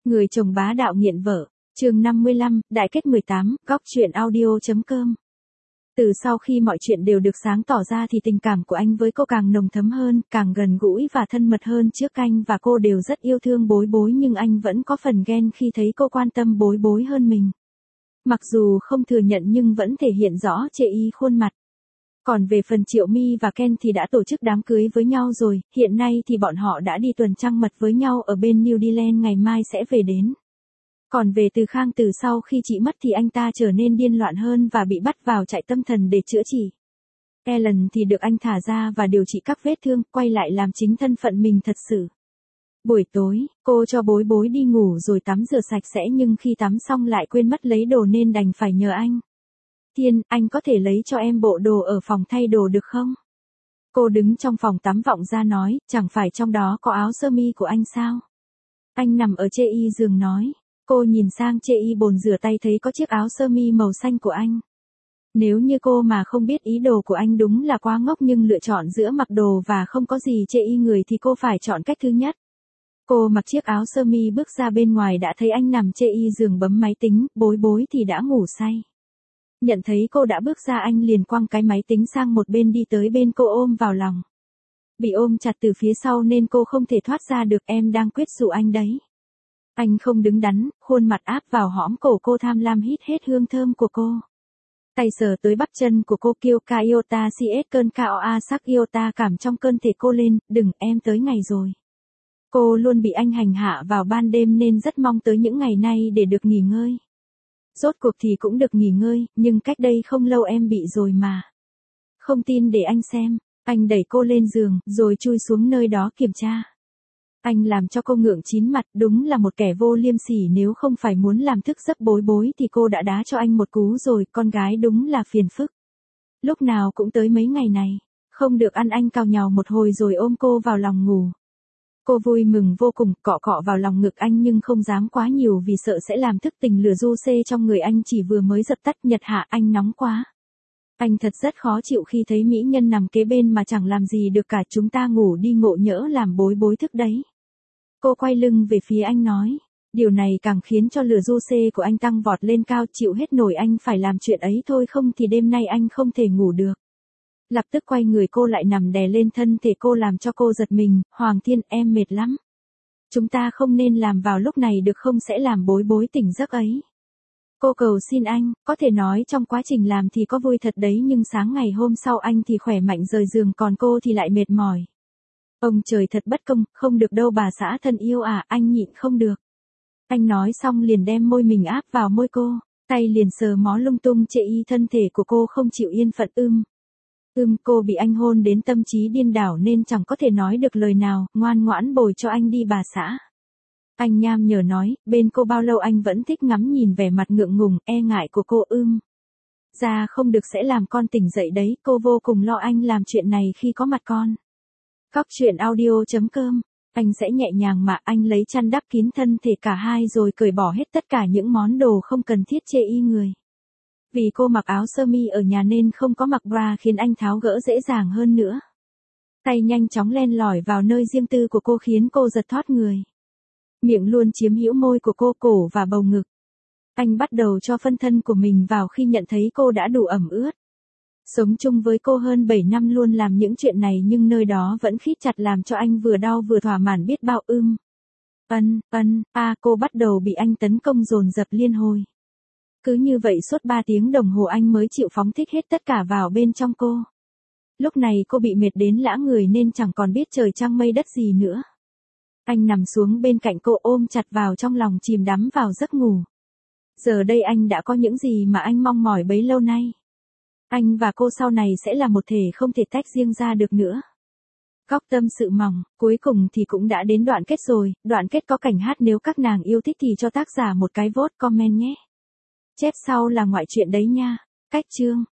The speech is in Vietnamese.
Người chồng bá đạo nghiện vợ, chương 55, đại kết 18, góc truyện audio.com. Từ sau khi mọi chuyện đều được sáng tỏ ra thì tình cảm của anh với cô càng nồng thấm hơn, càng gần gũi và thân mật hơn. Trước anh và cô đều rất yêu thương Bối Bối, nhưng anh vẫn có phần ghen khi thấy cô quan tâm Bối Bối hơn mình. Mặc dù không thừa nhận nhưng vẫn thể hiện rõ chê y khuôn mặt. Còn về phần Triệu My và Ken thì đã tổ chức đám cưới với nhau rồi, hiện nay thì bọn họ đã đi tuần trăng mật với nhau ở bên New Zealand, ngày mai sẽ về đến. Còn về Từ Khang, từ sau khi chị mất thì anh ta trở nên điên loạn hơn và bị bắt vào trại tâm thần để chữa trị. Ellen thì được anh thả ra và điều trị các vết thương, quay lại làm chính thân phận mình thật sự. Buổi tối, cô cho Bối Bối đi ngủ rồi tắm rửa sạch sẽ, nhưng khi tắm xong lại quên mất lấy đồ nên đành phải nhờ anh. Thiên, anh có thể lấy cho em bộ đồ ở phòng thay đồ được không? Cô đứng trong phòng tắm vọng ra nói, chẳng phải trong đó có áo sơ mi của anh sao? Anh nằm ở chê y giường nói. Cô nhìn sang chê y bồn rửa tay thấy có chiếc áo sơ mi màu xanh của anh. Nếu như cô mà không biết ý đồ của anh đúng là quá ngốc, nhưng lựa chọn giữa mặc đồ và không có gì chê y người thì cô phải chọn cách thứ nhất. Cô mặc chiếc áo sơ mi bước ra bên ngoài đã thấy anh nằm chê y giường bấm máy tính, Bối Bối thì đã ngủ say. Nhận thấy cô đã bước ra, anh liền quăng cái máy tính sang một bên, đi tới bên cô ôm vào lòng. Bị ôm chặt từ phía sau nên cô không thể thoát ra được. Em đang quyết dụ anh đấy. Anh không đứng đắn, khuôn mặt áp vào hõm cổ cô, tham lam hít hết hương thơm của cô. Tay sờ tới bắp chân của cô, kêu ca iota cs cơn koa sắc iota cảm trong cơn thể cô lên, đừng, em tới ngày rồi. Cô luôn bị anh hành hạ vào ban đêm nên rất mong tới những ngày nay để được nghỉ ngơi. Rốt cuộc thì cũng được nghỉ ngơi, nhưng cách đây không lâu em bị rồi mà. Không tin để anh xem. Anh đẩy cô lên giường, rồi chui xuống nơi đó kiểm tra. Anh làm cho cô ngượng chín mặt, đúng là một kẻ vô liêm sỉ, nếu không phải muốn làm thức giấc Bối Bối thì cô đã đá cho anh một cú rồi, con gái đúng là phiền phức. Lúc nào cũng tới mấy ngày này, không được ăn. Anh cào nhào một hồi rồi ôm cô vào lòng ngủ. Cô vui mừng vô cùng, cọ cọ vào lòng ngực anh nhưng không dám quá nhiều vì sợ sẽ làm thức tỉnh lửa du xê trong người anh chỉ vừa mới dập tắt. Nhật hạ, anh nóng quá. Anh thật rất khó chịu khi thấy mỹ nhân nằm kế bên mà chẳng làm gì được cả. Chúng ta ngủ đi, ngộ nhỡ làm Bối Bối thức đấy. Cô quay lưng về phía anh nói. Điều này càng khiến cho lửa du xê của anh tăng vọt lên cao, chịu hết nổi. Anh phải làm chuyện ấy thôi, không thì đêm nay anh không thể ngủ được. Lập tức quay người cô lại nằm đè lên thân thể cô, làm cho cô giật mình. Hoàng Thiên, em mệt lắm. Chúng ta không nên làm vào lúc này được không, sẽ làm Bối Bối tỉnh giấc ấy. Cô cầu xin anh, có thể nói trong quá trình làm thì có vui thật đấy, nhưng sáng ngày hôm sau anh thì khỏe mạnh rời giường, còn cô thì lại mệt mỏi. Ông trời thật bất công, không được đâu bà xã thân yêu à, anh nhịn không được. Anh nói xong liền đem môi mình áp vào môi cô, tay liền sờ mó lung tung chê y thân thể của cô không chịu yên phận. Cô bị anh hôn đến tâm trí điên đảo nên chẳng có thể nói được lời nào, ngoan ngoãn bồi cho anh đi bà xã. Anh nham nhở nói, bên cô bao lâu anh vẫn thích ngắm nhìn vẻ mặt ngượng ngùng, e ngại của cô. Ra không được sẽ làm con tỉnh dậy đấy. Cô vô cùng lo anh làm chuyện này khi có mặt con. Góc truyện audio.com. Anh sẽ nhẹ nhàng mà anh lấy chăn đắp kín thân thể cả hai rồi cởi bỏ hết tất cả những món đồ không cần thiết chê y người. Vì cô mặc áo sơ mi ở nhà nên không có mặc bra khiến anh tháo gỡ dễ dàng hơn nữa. Tay nhanh chóng len lỏi vào nơi riêng tư của cô khiến cô giật thót người. Miệng luôn chiếm hữu môi của cô, cổ và bầu ngực. Anh bắt đầu cho phân thân của mình vào khi nhận thấy cô đã đủ ẩm ướt. Sống chung với cô hơn 7 năm luôn làm những chuyện này nhưng nơi đó vẫn khít chặt làm cho anh vừa đau vừa thỏa mãn biết bao. Cô bắt đầu bị anh tấn công dồn dập liên hồi. Cứ như vậy suốt 3 tiếng đồng hồ anh mới chịu phóng thích hết tất cả vào bên trong cô. Lúc này cô bị mệt đến lã người nên chẳng còn biết trời trăng mây đất gì nữa. Anh nằm xuống bên cạnh cô, ôm chặt vào trong lòng, chìm đắm vào giấc ngủ. Giờ đây anh đã có những gì mà anh mong mỏi bấy lâu nay. Anh và cô sau này sẽ là một thể không thể tách riêng ra được nữa. Góc tâm sự mỏng, cuối cùng thì cũng đã đến đoạn kết rồi. Đoạn kết có cảnh hát, nếu các nàng yêu thích thì cho tác giả một cái vote comment nhé. Chép sau là ngoại truyện đấy nha. Cách chương.